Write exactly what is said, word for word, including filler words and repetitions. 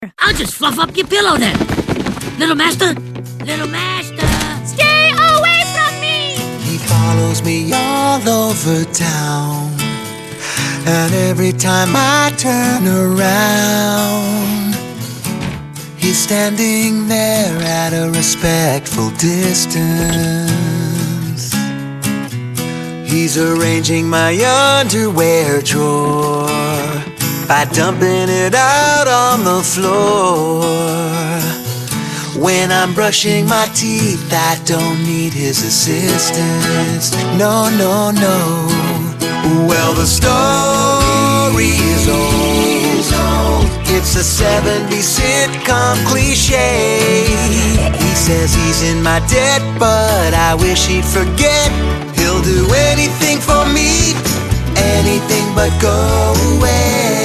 I'll just fluff up your pillow then. Little master, little master. Stay away from me! He follows me all over town, and every time I turn around, he's standing there at a respectful distance. He's arranging my underwear drawer by dumping it out on the floor. When I'm brushing my teeth, I don't need his assistance. No, no, no. Well, the story is old. It's a seventies sitcom cliche. He says he's in my debt, but I wish he'd forget. He'll do anything for me, anything but go away.